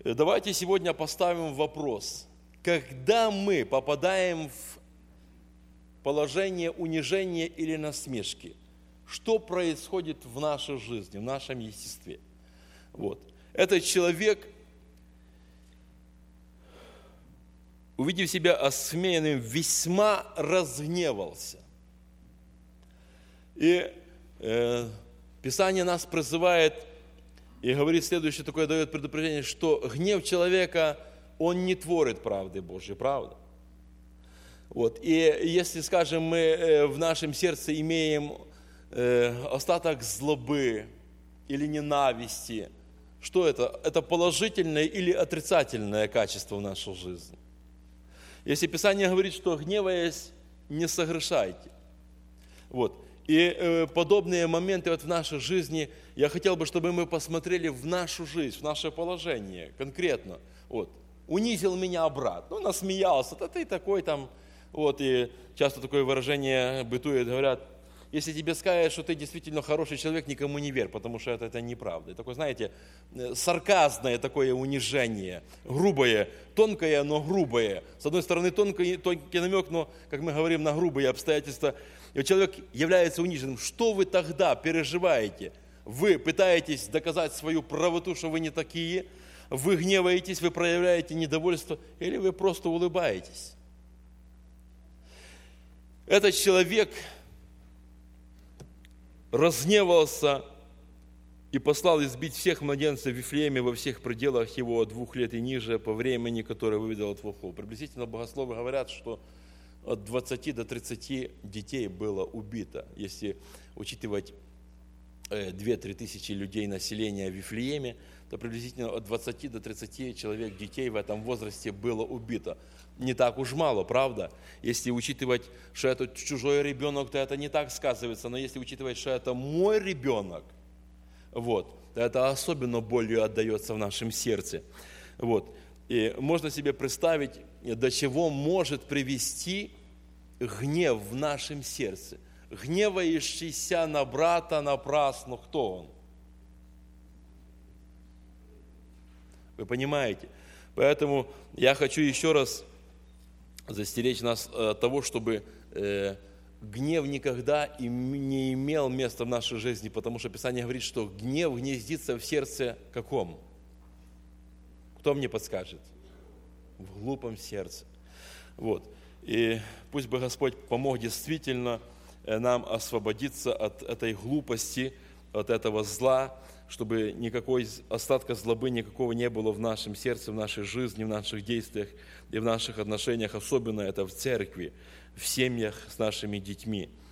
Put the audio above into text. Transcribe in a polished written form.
давайте сегодня поставим вопрос. Когда мы попадаем в положение унижения или насмешки, что происходит в нашей жизни, в нашем естестве? Вот. Этот человек, увидев себя осмеянным, весьма разгневался. И Писание нас призывает и говорит следующее, такое дает предупреждение, что гнев человека, он не творит правды Божьей, правда? Вот. И если, скажем, мы в нашем сердце имеем остаток злобы или ненависти, что это? Это положительное или отрицательное качество в нашей жизни? Если Писание говорит, что гневаясь, не согрешайте. Вот. И подобные моменты вот в нашей жизни, я хотел бы, чтобы мы посмотрели в нашу жизнь, в наше положение конкретно. Вот. Унизил меня брат, насмеялся, да ты такой там. Вот. И часто такое выражение бытует, говорят, если тебе скажут, что ты действительно хороший человек, никому не верь, потому что это неправда. И такое, знаете, сарказное такое унижение, грубое, тонкое, но грубое. С одной стороны, тонкий намек, но, как мы говорим, на грубые обстоятельства. И человек является униженным. Что вы тогда переживаете? Вы пытаетесь доказать свою правоту, что вы не такие, вы гневаетесь, вы проявляете недовольство, или вы просто улыбаетесь? Этот человек разгневался и послал избить всех младенцев в Вифлееме во всех пределах его от 2 лет и ниже по времени, которое выведал от волков. Приблизительно богословы говорят, что от 20 до 30 детей было убито. Если учитывать 2-3 тысячи людей населения в Вифлееме, то приблизительно от 20 до 30 человек, детей в этом возрасте было убито. Не так уж мало, правда? Если учитывать, что это чужой ребенок, то это не так сказывается. Но если учитывать, что это мой ребенок, вот, то это особенно болью отдается в нашем сердце. Вот. И можно себе представить, до чего может привести гнев в нашем сердце. Гневающийся на брата напрасно, кто он? Вы понимаете? Поэтому я хочу еще раз застеречь нас от того, чтобы гнев никогда не имел места в нашей жизни, потому что Писание говорит, что гнев гнездится в сердце каком? Кто мне подскажет? В глупом сердце. Вот. И пусть бы Господь помог действительно нам освободиться от этой глупости, от этого зла, чтобы никакой остатка злобы никакого не было в нашем сердце, в нашей жизни, в наших действиях и в наших отношениях, особенно это в церкви, в семьях с нашими детьми.